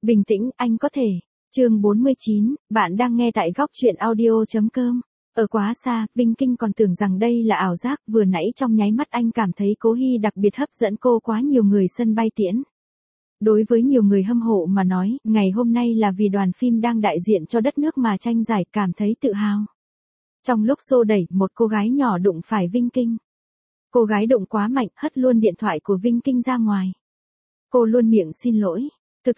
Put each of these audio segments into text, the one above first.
Bình tĩnh, anh có thể. Chương 49, bạn đang nghe tại góc truyện audio.com. Ở quá xa, Vinh Kinh còn tưởng rằng đây là ảo giác, vừa nãy trong nháy mắt anh cảm thấy Cố Hy đặc biệt hấp dẫn cô quá nhiều người sân bay tiễn. Đối với nhiều người hâm mộ mà nói, ngày hôm nay là vì đoàn phim đang đại diện cho đất nước mà tranh giải, cảm thấy tự hào. Trong lúc xô đẩy, một cô gái nhỏ đụng phải Vinh Kinh. Cô gái đụng quá mạnh, hất luôn điện thoại của Vinh Kinh ra ngoài. Cô luôn miệng xin lỗi. Thực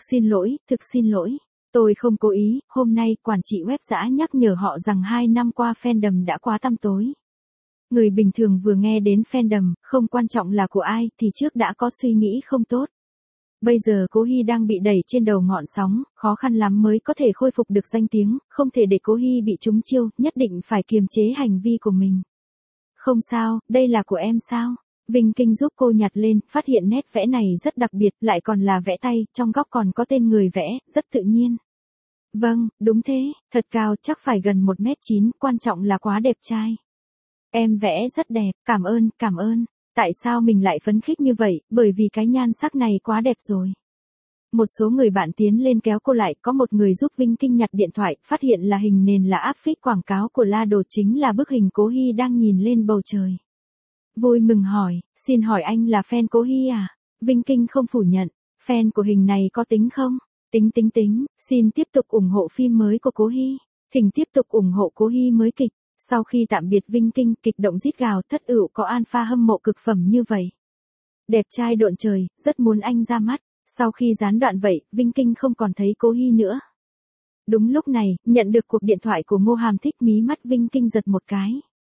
xin lỗi. Tôi không cố ý, hôm nay quản trị web giã nhắc nhở họ rằng 2 năm qua fandom đã quá tăm tối. Người bình thường vừa nghe đến fandom, không quan trọng là của ai thì trước đã có suy nghĩ không tốt. Bây giờ Cố Hy đang bị đẩy trên đầu ngọn sóng, khó khăn lắm mới có thể khôi phục được danh tiếng, không thể để Cố Hy bị trúng chiêu, nhất định phải kiềm chế hành vi của mình. Không sao, đây là của em sao? Vinh Kinh giúp cô nhặt lên, phát hiện nét vẽ này rất đặc biệt, lại còn là vẽ tay, trong góc còn có tên người vẽ, rất tự nhiên. Vâng, đúng thế, thật cao, chắc phải gần 1m9, quan trọng là quá đẹp trai. Em vẽ rất đẹp, cảm ơn. Tại sao mình lại phấn khích như vậy, bởi vì cái nhan sắc này quá đẹp rồi. Một số người bạn tiến lên kéo cô lại, có một người giúp Vinh Kinh nhặt điện thoại, phát hiện là hình nền là áp phích quảng cáo của La Đồ, chính là bức hình Cố Hy đang nhìn lên bầu trời. Vui mừng hỏi, xin hỏi anh là fan Cố Hy à? Vinh Kinh không phủ nhận, fan của hình này có tính không? Tính, xin tiếp tục ủng hộ phim mới của Cố Hy. Thỉnh tiếp tục ủng hộ Cố Hy mới kịch. Sau khi tạm biệt Vinh Kinh, kịch động rít gào, thất ửu có alpha hâm mộ cực phẩm như vậy. Đẹp trai độn trời, rất muốn anh ra mắt. Sau khi gián đoạn vậy, Vinh Kinh không còn thấy Cố Hy nữa. Đúng lúc này, nhận được cuộc điện thoại của Ngô Hàm Thích, mí mắt Vinh Kinh giật một cái.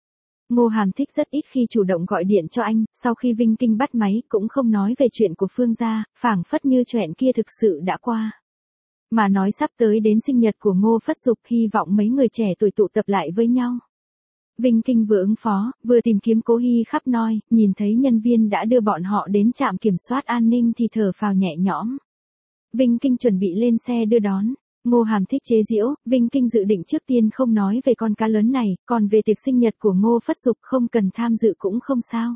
Ngô Hàm Thích rất ít khi chủ động gọi điện cho anh, sau khi Vinh Kinh bắt máy cũng không nói về chuyện của Phương gia, phảng phất như chuyện kia thực sự đã qua. Mà nói sắp tới đến sinh nhật của Ngô Phất Dục, hy vọng mấy người trẻ tuổi tụ tập lại với nhau. Vinh Kinh vừa ứng phó, vừa tìm kiếm Cố Hy khắp nơi, nhìn thấy nhân viên đã đưa bọn họ đến trạm kiểm soát an ninh thì thở phào nhẹ nhõm. Vinh Kinh chuẩn bị lên xe đưa đón. Ngô Hàm Thích chế giễu, Vinh Kinh dự định trước tiên không nói về con cá lớn này, còn về tiệc sinh nhật của Ngô Phất Dục không cần tham dự cũng không sao.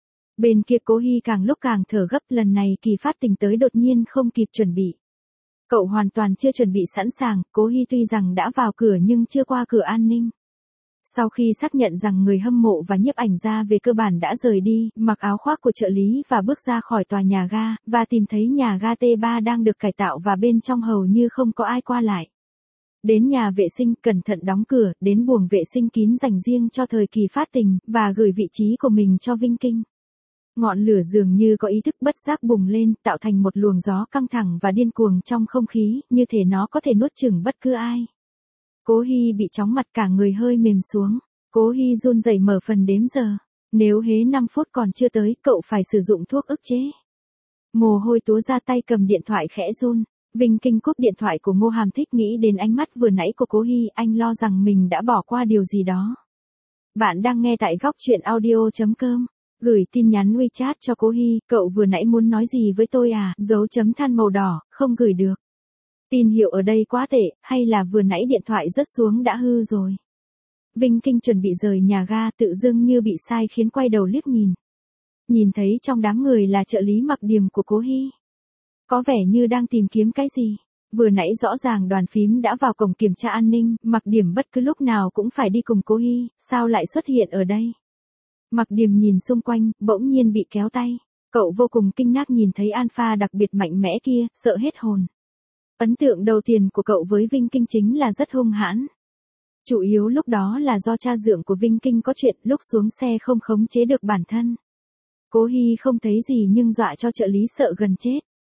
Bên kia Cố Hy càng lúc càng thở gấp, lần này Kỳ Phát Tình tới đột nhiên không kịp chuẩn bị. Cậu hoàn toàn chưa chuẩn bị sẵn sàng, Cố Hy tuy rằng đã vào cửa nhưng chưa qua cửa an ninh. Sau khi xác nhận rằng người hâm mộ và nhiếp ảnh gia về cơ bản đã rời đi, mặc áo khoác của trợ lý và bước ra khỏi tòa nhà ga, và tìm thấy nhà ga T3 đang được cải tạo và bên trong hầu như không có ai qua lại. Đến nhà vệ sinh, cẩn thận đóng cửa, đến buồng vệ sinh kín dành riêng cho thời Kỳ Phát Tình, và gửi vị trí của mình cho Vinh Kinh. Ngọn lửa dường như có ý thức bất giác bùng lên, tạo thành một luồng gió căng thẳng và điên cuồng trong không khí, như thể nó có thể nuốt chửng bất cứ ai. Cố Hy bị chóng mặt, cả người hơi mềm xuống. Cố Hy run rẩy mở phần đếm giờ. Nếu hễ 5 phút còn chưa tới, cậu phải sử dụng thuốc ức chế. Mồ hôi túa ra, tay cầm điện thoại khẽ run. Vinh Kinh cúp điện thoại của Ngô Hàm Thích, nghĩ đến ánh mắt vừa nãy của Cố Hy, anh lo rằng mình đã bỏ qua điều gì đó. Bạn đang nghe tại góc truyện audio.com. Gửi tin nhắn WeChat cho Cố Hy, cậu vừa nãy muốn nói gì với tôi à? Dấu chấm than màu đỏ, không gửi được. Tin hiệu ở đây quá tệ, hay là vừa nãy điện thoại rớt xuống đã hư rồi. Vinh Kinh chuẩn bị rời nhà ga, tự dưng như bị sai khiến quay đầu liếc nhìn. Nhìn thấy trong đám người là trợ lý Mặc Điềm của Cố Hy. Có vẻ như đang tìm kiếm cái gì. Vừa nãy rõ ràng đoàn phím đã vào cổng kiểm tra an ninh, Mặc Điềm bất cứ lúc nào cũng phải đi cùng Cố Hy, sao lại xuất hiện ở đây? Mặc Điềm nhìn xung quanh, bỗng nhiên bị kéo tay. Cậu vô cùng kinh ngạc nhìn thấy alpha đặc biệt mạnh mẽ kia, sợ hết hồn. Ấn tượng đầu tiên của cậu với Vinh Kinh chính là rất hung hãn. Chủ yếu lúc đó là do cha dượng của Vinh Kinh có chuyện, lúc xuống xe không khống chế được bản thân. Cố Hy không thấy gì nhưng dọa cho trợ lý sợ gần chết.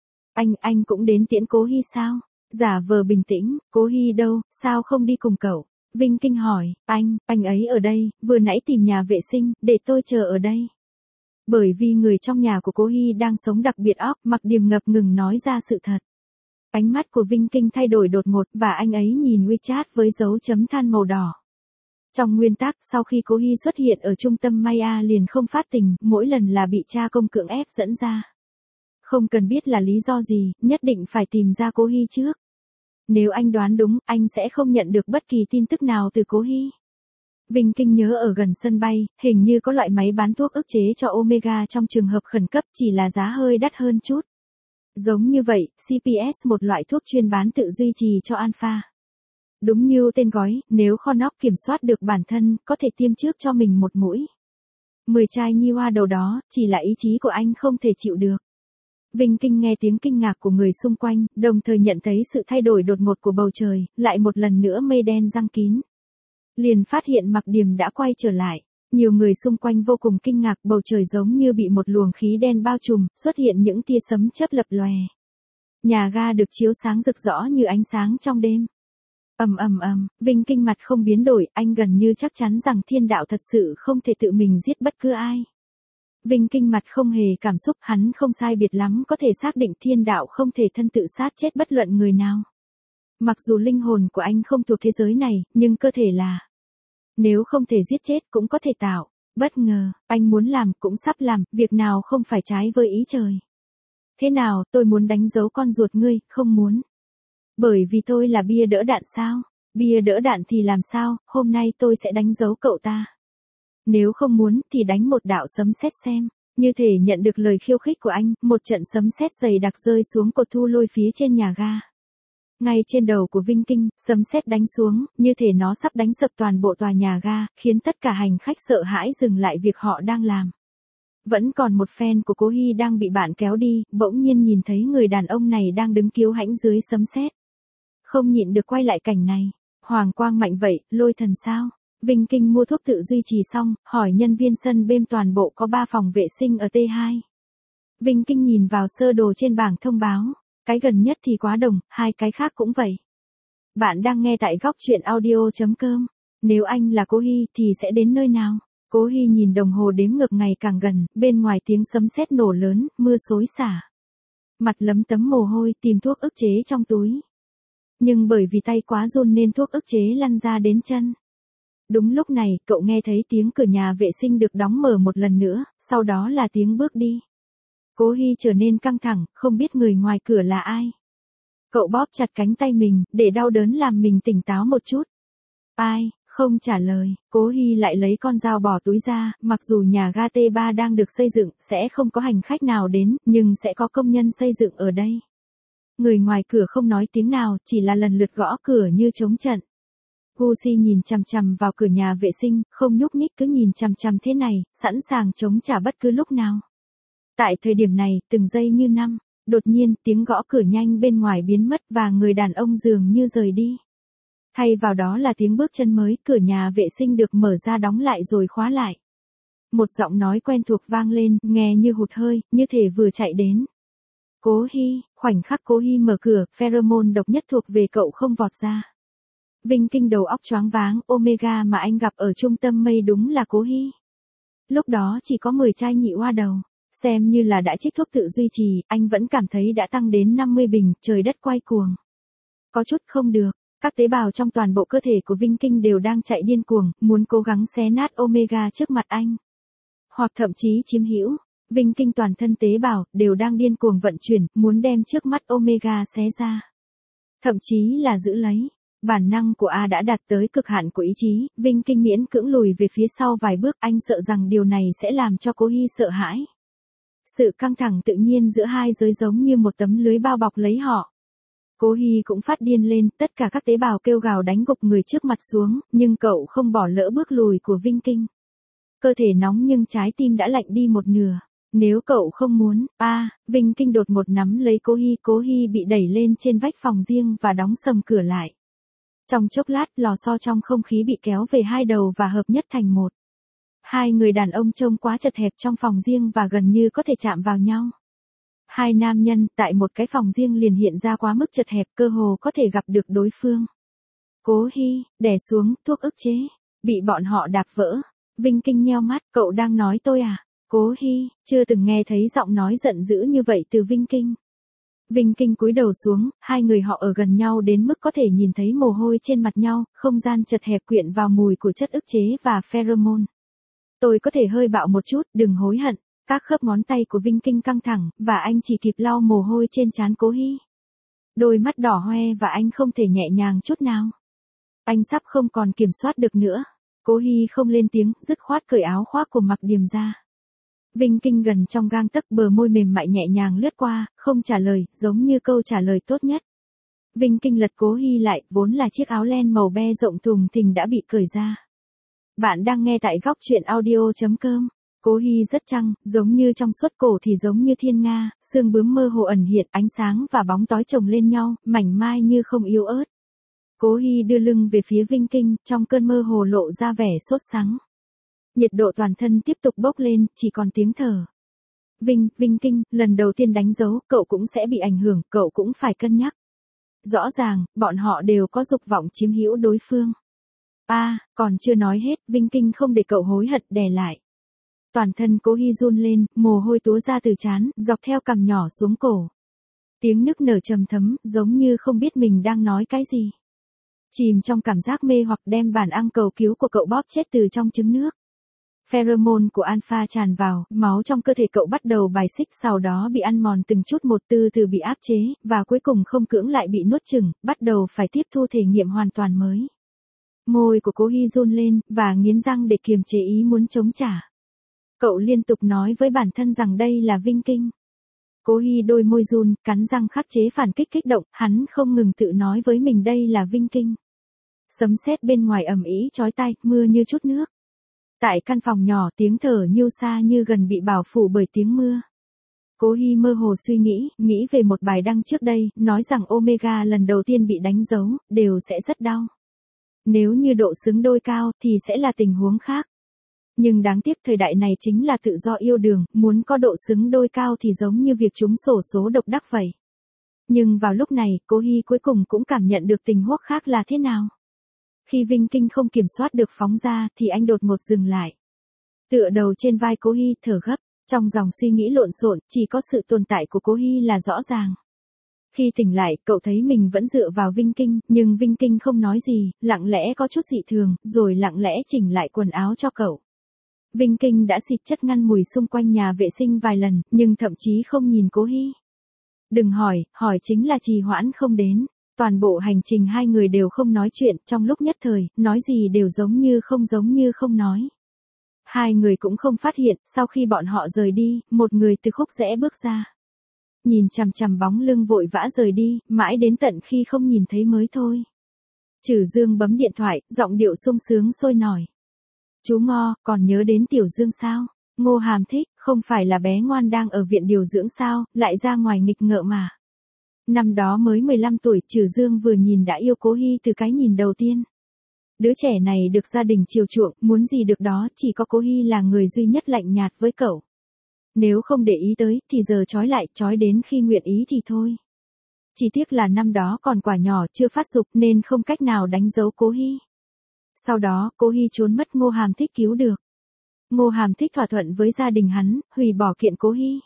Anh cũng đến tiễn Cố Hy sao? Giả vờ bình tĩnh, Cố Hy đâu, sao không đi cùng cậu? Vinh Kinh hỏi, anh ấy ở đây, vừa nãy tìm nhà vệ sinh, để tôi chờ ở đây. Bởi vì người trong nhà của Cố Hy đang sống đặc biệt óc, Mặc Điềm ngập ngừng nói ra sự thật. Ánh mắt của Vinh Kinh thay đổi đột ngột và anh ấy nhìn WeChat với dấu chấm than màu đỏ. Trong nguyên tắc, sau khi Cố Hy xuất hiện ở trung tâm Maya liền không phát tình, mỗi lần là bị cha công cưỡng ép dẫn ra. Không cần biết là lý do gì, nhất định phải tìm ra Cố Hy trước. Nếu anh đoán đúng, anh sẽ không nhận được bất kỳ tin tức nào từ Cố Hy. Vinh Kinh nhớ ở gần sân bay, hình như có loại máy bán thuốc ức chế cho Omega trong trường hợp khẩn cấp, chỉ là giá hơi đắt hơn chút. Giống như vậy, CPS một loại thuốc chuyên bán tự duy trì cho alpha. Đúng như tên gói, nếu Connor kiểm soát được bản thân, có thể tiêm trước cho mình một mũi. 10 chai nhi hoa đầu đó, chỉ là ý chí của anh không thể chịu được. Vinh Kinh nghe tiếng kinh ngạc của người xung quanh, đồng thời nhận thấy sự thay đổi đột ngột của bầu trời, lại một lần nữa mây đen giăng kín. Liền phát hiện Mạc Điềm đã quay trở lại. Nhiều người xung quanh vô cùng kinh ngạc, bầu trời giống như bị một luồng khí đen bao trùm, xuất hiện những tia sấm chớp lập lòe. Nhà ga được chiếu sáng rực rỡ như ánh sáng trong đêm. Vinh Kinh mặt không biến đổi, anh gần như chắc chắn rằng thiên đạo thật sự không thể tự mình giết bất cứ ai. Vinh Kinh mặt không hề cảm xúc, hắn không sai biệt lắm có thể xác định thiên đạo không thể thân tự sát chết bất luận người nào. Mặc dù linh hồn của anh không thuộc thế giới này, nhưng cơ thể là. Nếu không thể giết chết cũng có thể tạo. Bất ngờ, anh muốn làm cũng sắp làm, việc nào không phải trái với ý trời. Thế nào, tôi muốn đánh dấu con ruột ngươi, không muốn. Bởi vì tôi là bia đỡ đạn sao? Bia đỡ đạn thì làm sao, hôm nay tôi sẽ đánh dấu cậu ta. Nếu không muốn thì đánh một đạo sấm sét xem. Như thể nhận được lời khiêu khích của anh, một trận sấm sét dày đặc rơi xuống cột thu lôi phía trên nhà ga. Ngay trên đầu của Vinh Kinh, sấm sét đánh xuống, như thể nó sắp đánh sập toàn bộ tòa nhà ga, khiến tất cả hành khách sợ hãi dừng lại việc họ đang làm. Vẫn còn một fan của Cố Hy đang bị bạn kéo đi, bỗng nhiên nhìn thấy người đàn ông này đang đứng kiêu hãnh dưới sấm sét. Không nhịn được quay lại cảnh này. Hoàng quang mạnh vậy, lôi thần sao? Vinh Kinh mua thuốc tự duy trì xong, hỏi nhân viên sân bên toàn bộ có 3 phòng vệ sinh ở T2. Vinh Kinh nhìn vào sơ đồ trên bảng thông báo. Cái gần nhất thì quá đồng, 2 cái khác cũng vậy. Bạn đang nghe tại góc chuyện audio.com. Nếu anh là Cố Hy thì sẽ đến nơi nào? Cố Hy nhìn đồng hồ đếm ngược ngày càng gần, bên ngoài tiếng sấm sét nổ lớn, mưa xối xả. Mặt lấm tấm mồ hôi, tìm thuốc ức chế trong túi. Nhưng bởi vì tay quá run nên thuốc ức chế lăn ra đến chân. Đúng lúc này, cậu nghe thấy tiếng cửa nhà vệ sinh được đóng mở một lần nữa, sau đó là tiếng bước đi. Cố Hy trở nên căng thẳng, không biết người ngoài cửa là ai. Cậu bóp chặt cánh tay mình, để đau đớn làm mình tỉnh táo một chút. Ai, không trả lời, Cố Hy lại lấy con dao bỏ túi ra, mặc dù nhà ga T3 đang được xây dựng, sẽ không có hành khách nào đến, nhưng sẽ có công nhân xây dựng ở đây. Người ngoài cửa không nói tiếng nào, chỉ là lần lượt gõ cửa như trống trận. Gucci nhìn chằm chằm vào cửa nhà vệ sinh, không nhúc nhích cứ nhìn chằm chằm thế này, sẵn sàng chống trả bất cứ lúc nào. Tại thời điểm này, từng giây như năm, đột nhiên tiếng gõ cửa nhanh bên ngoài biến mất và người đàn ông dường như rời đi. Thay vào đó là tiếng bước chân mới, cửa nhà vệ sinh được mở ra đóng lại rồi khóa lại. Một giọng nói quen thuộc vang lên, nghe như hụt hơi, như thể vừa chạy đến. Cố Hy, khoảnh khắc Cố Hy mở cửa, pheromone độc nhất thuộc về cậu không vọt ra. Vinh Kinh đầu óc choáng váng, Omega mà anh gặp ở trung tâm mây đúng là Cố Hy. Lúc đó chỉ có 10 chai nhị hoa đầu. Xem như là đã trích thuốc tự duy trì, anh vẫn cảm thấy đã tăng đến 50 bình, trời đất quay cuồng. Có chút không được, các tế bào trong toàn bộ cơ thể của Vinh Kinh đều đang chạy điên cuồng, muốn cố gắng xé nát Omega trước mặt anh. Hoặc thậm chí chiếm hữu, Vinh Kinh toàn thân tế bào, đều đang điên cuồng vận chuyển, muốn đem trước mắt Omega xé ra. Thậm chí là giữ lấy. Bản năng của A đã đạt tới cực hạn của ý chí, Vinh Kinh miễn cưỡng lùi về phía sau vài bước, anh sợ rằng điều này sẽ làm cho Cố Hy sợ hãi. Sự căng thẳng tự nhiên giữa hai giới giống như một tấm lưới bao bọc lấy họ. Cố Hy cũng phát điên lên, tất cả các tế bào kêu gào đánh gục người trước mặt xuống, nhưng cậu không bỏ lỡ bước lùi của Vinh Kinh. Cơ thể nóng nhưng trái tim đã lạnh đi một nửa. Nếu cậu không muốn, Vinh Kinh đột một nắm lấy Cố Hy bị đẩy lên trên vách phòng riêng và đóng sầm cửa lại. Trong chốc lát, lò xo trong không khí bị kéo về hai đầu và hợp nhất thành một. Hai người đàn ông trông quá chật hẹp trong phòng riêng và gần như có thể chạm vào nhau. Hai nam nhân tại một cái phòng riêng liền hiện ra quá mức chật hẹp, cơ hồ có thể gặp được đối phương. Cố Hy, đè xuống, thuốc ức chế. Bị bọn họ đạp vỡ. Vinh Kinh nheo mắt, cậu đang nói tôi à? Cố Hy, chưa từng nghe thấy giọng nói giận dữ như vậy từ Vinh Kinh. Vinh Kinh cúi đầu xuống, hai người họ ở gần nhau đến mức có thể nhìn thấy mồ hôi trên mặt nhau, không gian chật hẹp quyện vào mùi của chất ức chế và pheromone. Tôi có thể hơi bạo một chút, đừng hối hận. Các khớp ngón tay của Vinh Kinh căng thẳng, và anh chỉ kịp lau mồ hôi trên trán Cố Hy. Đôi mắt đỏ hoe và anh không thể nhẹ nhàng chút nào. Anh sắp không còn kiểm soát được nữa. Cố Hy không lên tiếng, dứt khoát cởi áo khoác của Mạc Điềm ra. Vinh Kinh gần trong gang tấc, bờ môi mềm mại nhẹ nhàng lướt qua, không trả lời, giống như câu trả lời tốt nhất. Vinh Kinh lật Cố Hi lại, vốn là chiếc áo len màu be rộng thùng thình đã bị cởi ra. Bạn đang nghe tại góc chuyện audio.com. Cố Hi rất trăng, giống như trong suốt, cổ thì giống như thiên nga, xương bướm mơ hồ ẩn hiện, ánh sáng và bóng tối chồng lên nhau, mảnh mai như không yếu ớt. Cố Hi đưa lưng về phía Vinh Kinh, trong cơn mơ hồ lộ ra vẻ sốt sắng. Nhiệt độ toàn thân tiếp tục bốc lên, chỉ còn tiếng thở. Vinh Kinh, lần đầu tiên đánh dấu, cậu cũng sẽ bị ảnh hưởng, cậu cũng phải cân nhắc. Rõ ràng, bọn họ đều có dục vọng chiếm hữu đối phương. Còn chưa nói hết, Vinh Kinh không để cậu hối hận, đè lại. Toàn thân Cố Hi run lên, mồ hôi túa ra từ trán, dọc theo cằm nhỏ xuống cổ. Tiếng nức nở trầm thấm, giống như không biết mình đang nói cái gì. Chìm trong cảm giác mê hoặc, đem bản năng cầu cứu của cậu bóp chết từ trong trứng nước. Pheromone của alpha tràn vào, máu trong cơ thể cậu bắt đầu bài xích, sau đó bị ăn mòn từng chút một, từ từ bị áp chế, và cuối cùng không cưỡng lại bị nuốt chửng, bắt đầu phải tiếp thu thể nghiệm hoàn toàn mới. Môi của Cố Hi run lên, và nghiến răng để kiềm chế ý muốn chống trả. Cậu liên tục nói với bản thân rằng đây là Vinh Kinh. Cố Hi đôi môi run, cắn răng khắc chế phản kích kích động, hắn không ngừng tự nói với mình đây là Vinh Kinh. Sấm sét bên ngoài ầm ĩ chói tai, mưa như chút nước. Tại căn phòng nhỏ, tiếng thở như xa như gần bị bao phủ bởi tiếng mưa. Cố Hi mơ hồ suy nghĩ về một bài đăng trước đây, nói rằng Omega lần đầu tiên bị đánh dấu, đều sẽ rất đau. Nếu như độ xứng đôi cao, thì sẽ là tình huống khác. Nhưng đáng tiếc thời đại này chính là tự do yêu đương, muốn có độ xứng đôi cao thì giống như việc trúng xổ số độc đắc vậy. Nhưng vào lúc này, Cố Hi cuối cùng cũng cảm nhận được tình huống khác là thế nào. Khi Vinh Kinh không kiểm soát được phóng ra, thì anh đột ngột dừng lại. Tựa đầu trên vai Cố Hi, thở gấp, trong dòng suy nghĩ lộn xộn, chỉ có sự tồn tại của Cố Hi là rõ ràng. Khi tỉnh lại, cậu thấy mình vẫn dựa vào Vinh Kinh, nhưng Vinh Kinh không nói gì, lặng lẽ có chút dị thường, rồi lặng lẽ chỉnh lại quần áo cho cậu. Vinh Kinh đã xịt chất ngăn mùi xung quanh nhà vệ sinh vài lần, nhưng thậm chí không nhìn Cố Hi. Đừng hỏi chính là trì hoãn không đến. Toàn bộ hành trình hai người đều không nói chuyện, trong lúc nhất thời, nói gì đều giống như không nói. Hai người cũng không phát hiện, sau khi bọn họ rời đi, một người từ khúc rẽ bước ra. Nhìn chằm chằm bóng lưng vội vã rời đi, mãi đến tận khi không nhìn thấy mới thôi. Trử Dương bấm điện thoại, giọng điệu sung sướng sôi nổi. Chú Ngo, còn nhớ đến Tiểu Dương sao? Ngô Hàm Thích, không phải là bé ngoan đang ở viện điều dưỡng sao, lại ra ngoài nghịch ngợm mà. Năm đó mới 15 tuổi, Trử Dương vừa nhìn đã yêu Cố Hi từ cái nhìn đầu tiên. Đứa trẻ này được gia đình chiều chuộng, muốn gì được đó, chỉ có Cố Hi là người duy nhất lạnh nhạt với cậu. Nếu không để ý tới, thì giờ trói lại, trói đến khi nguyện ý thì thôi. Chỉ tiếc là năm đó còn quả nhỏ, chưa phát dục nên không cách nào đánh dấu Cố Hi. Sau đó, Cố Hi trốn mất, Ngô Hàm Thích cứu được. Ngô Hàm Thích thỏa thuận với gia đình hắn, hủy bỏ kiện Cố Hi.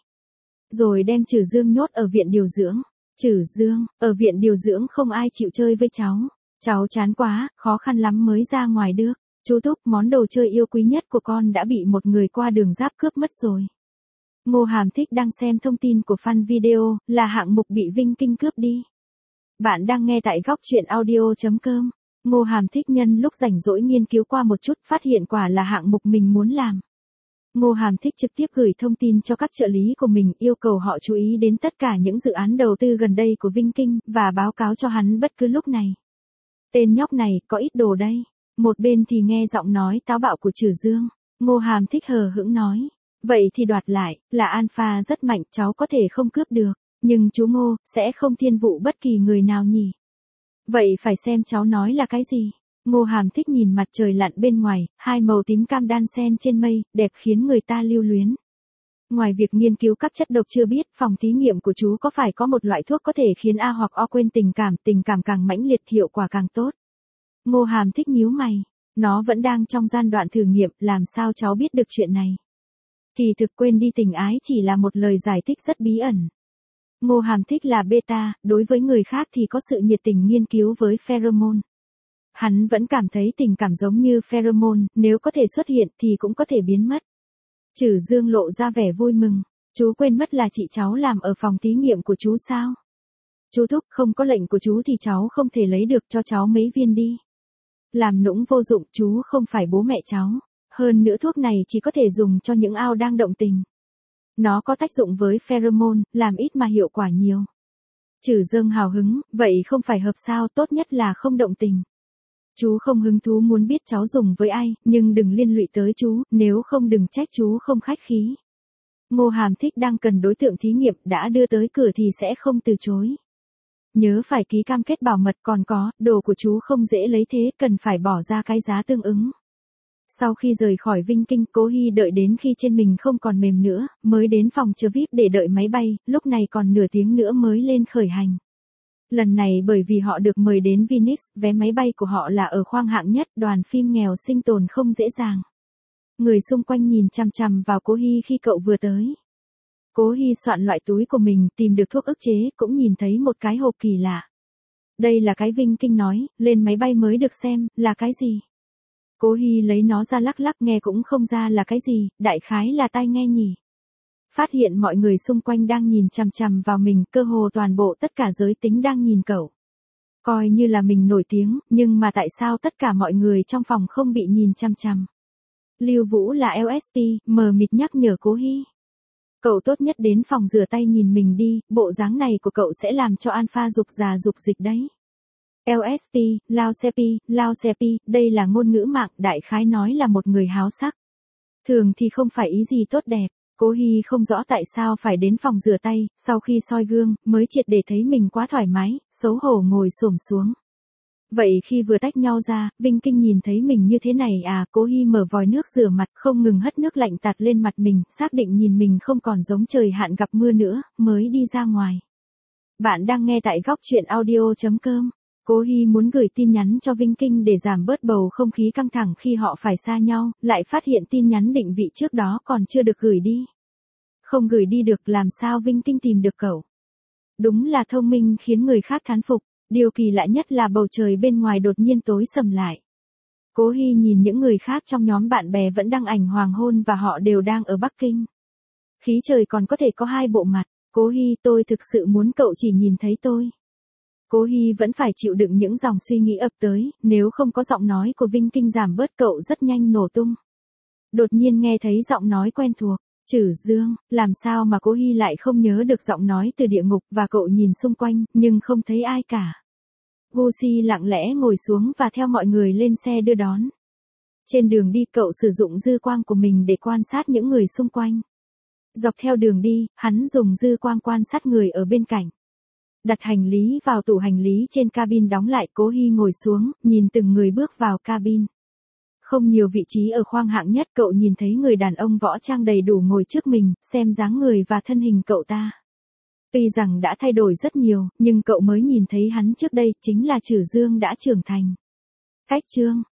Rồi đem Trử Dương nhốt ở viện điều dưỡng. Trử Dương, ở viện điều dưỡng không ai chịu chơi với cháu. Cháu chán quá, khó khăn lắm mới ra ngoài được. Chú Thúc, món đồ chơi yêu quý nhất của con đã bị một người qua đường giáp cướp mất rồi. Ngô Hàm Thích đang xem thông tin của fan video, là hạng mục bị Vinh Kinh cướp đi. Bạn đang nghe tại góc chuyện audio.com. Ngô Hàm Thích nhân lúc rảnh rỗi nghiên cứu qua một chút, phát hiện quả là hạng mục mình muốn làm. Ngô Hàm Thích trực tiếp gửi thông tin cho các trợ lý của mình, yêu cầu họ chú ý đến tất cả những dự án đầu tư gần đây của Vinh Kinh, và báo cáo cho hắn bất cứ lúc này. Tên nhóc này, có ít đồ đây. Một bên thì nghe giọng nói táo bạo của Trử Dương. Ngô Hàm Thích hờ hững nói. Vậy thì đoạt lại, là alpha rất mạnh, cháu có thể không cướp được. Nhưng chú Ngô, sẽ không thiên vụ bất kỳ người nào nhỉ? Vậy phải xem cháu nói là cái gì? Ngô Hàm Thích nhìn mặt trời lặn bên ngoài, hai màu tím cam đan xen trên mây, đẹp khiến người ta lưu luyến. Ngoài việc nghiên cứu các chất độc chưa biết, phòng thí nghiệm của chú có phải có một loại thuốc có thể khiến A hoặc O quên tình cảm càng mãnh liệt, hiệu quả càng tốt. Ngô Hàm Thích nhíu mày, nó vẫn đang trong giai đoạn thử nghiệm, làm sao cháu biết được chuyện này? Kỳ thực quên đi tình ái chỉ là một lời giải thích rất bí ẩn. Ngô Hàm Thích là beta, đối với người khác thì có sự nhiệt tình nghiên cứu với pheromone. Hắn vẫn cảm thấy tình cảm giống như pheromone, nếu có thể xuất hiện thì cũng có thể biến mất. Trử Dương lộ ra vẻ vui mừng. Chú quên mất là chị cháu làm ở phòng thí nghiệm của chú sao? Chú Thúc, không có lệnh của chú thì cháu không thể lấy được, cho cháu mấy viên đi. Làm nũng vô dụng, chú không phải bố mẹ cháu. Hơn nữa thuốc này chỉ có thể dùng cho những ao đang động tình. Nó có tác dụng với pheromone, làm ít mà hiệu quả nhiều. Trử Dương hào hứng, vậy không phải hợp sao, tốt nhất là không động tình. Chú không hứng thú muốn biết cháu dùng với ai, nhưng đừng liên lụy tới chú, nếu không đừng trách chú không khách khí. Ngô Hàm Thích đang cần đối tượng thí nghiệm, đã đưa tới cửa thì sẽ không từ chối. Nhớ phải ký cam kết bảo mật, còn có, đồ của chú không dễ lấy thế, cần phải bỏ ra cái giá tương ứng. Sau khi rời khỏi Vinh Kinh, Cố Hy đợi đến khi trên mình không còn mềm nữa, mới đến phòng chờ VIP để đợi máy bay, lúc này còn nửa tiếng nữa mới lên khởi hành. Lần này bởi vì họ được mời đến Phoenix, vé máy bay của họ là ở khoang hạng nhất, đoàn phim nghèo sinh tồn không dễ dàng. Người xung quanh nhìn chằm chằm vào Cố Hy khi cậu vừa tới. Cố Hy soạn loại túi của mình, tìm được thuốc ức chế, cũng nhìn thấy một cái hộp kỳ lạ. Đây là cái Vinh Kinh nói, lên máy bay mới được xem, là cái gì? Cố Hy lấy nó ra lắc lắc, nghe cũng không ra là cái gì, đại khái là tai nghe nhỉ. Phát hiện mọi người xung quanh đang nhìn chằm chằm vào mình, cơ hồ toàn bộ tất cả giới tính đang nhìn cậu. Coi như là mình nổi tiếng, nhưng mà tại sao tất cả mọi người trong phòng không bị nhìn chằm chằm? Lưu Vũ là LSP, mờ mịt nhắc nhở Cố Hy. Cậu tốt nhất đến phòng rửa tay nhìn mình đi, bộ dáng này của cậu sẽ làm cho alpha dục già dục dịch đấy. LSP, Lao Sepi, đây là ngôn ngữ mạng, đại khái nói là một người háo sắc. Thường thì không phải ý gì tốt đẹp. Cố Hy không rõ tại sao phải đến phòng rửa tay, sau khi soi gương, mới triệt để thấy mình quá thoải mái, xấu hổ ngồi xổm xuống. Vậy khi vừa tách nhau ra, Vinh Kinh nhìn thấy mình như thế này à, Cố Hy mở vòi nước rửa mặt, không ngừng hất nước lạnh tạt lên mặt mình, xác định nhìn mình không còn giống trời hạn gặp mưa nữa, mới đi ra ngoài. Bạn đang nghe tại góc truyện audio.com. Cố Hy muốn gửi tin nhắn cho Vinh Kinh để giảm bớt bầu không khí căng thẳng khi họ phải xa nhau, lại phát hiện tin nhắn định vị trước đó còn chưa được gửi đi. Không gửi đi được, làm sao Vinh Kinh tìm được cậu? Đúng là thông minh khiến người khác thán phục, điều kỳ lạ nhất là bầu trời bên ngoài đột nhiên tối sầm lại. Cố Hy nhìn những người khác trong nhóm bạn bè vẫn đăng ảnh hoàng hôn và họ đều đang ở Bắc Kinh. Khí trời còn có thể có hai bộ mặt, Cố Hy, tôi thực sự muốn cậu chỉ nhìn thấy tôi. Cố Hy vẫn phải chịu đựng những dòng suy nghĩ ập tới, nếu không có giọng nói của Vinh Kinh giảm bớt cậu rất nhanh nổ tung. Đột nhiên nghe thấy giọng nói quen thuộc, Trử Dương, làm sao mà Cố Hy lại không nhớ được giọng nói từ địa ngục, và cậu nhìn xung quanh, nhưng không thấy ai cả. Gucci lặng lẽ ngồi xuống và theo mọi người lên xe đưa đón. Trên đường đi cậu sử dụng dư quang của mình để quan sát những người xung quanh. Dọc theo đường đi, hắn dùng dư quang quan sát người ở bên cạnh. Đặt hành lý vào tủ hành lý trên cabin đóng lại, Cố Hy ngồi xuống, nhìn từng người bước vào cabin. Không nhiều vị trí ở khoang hạng nhất, cậu nhìn thấy người đàn ông võ trang đầy đủ ngồi trước mình, xem dáng người và thân hình cậu ta. Tuy rằng đã thay đổi rất nhiều, nhưng cậu mới nhìn thấy hắn trước đây, chính là Trử Dương đã trưởng thành. Cách chương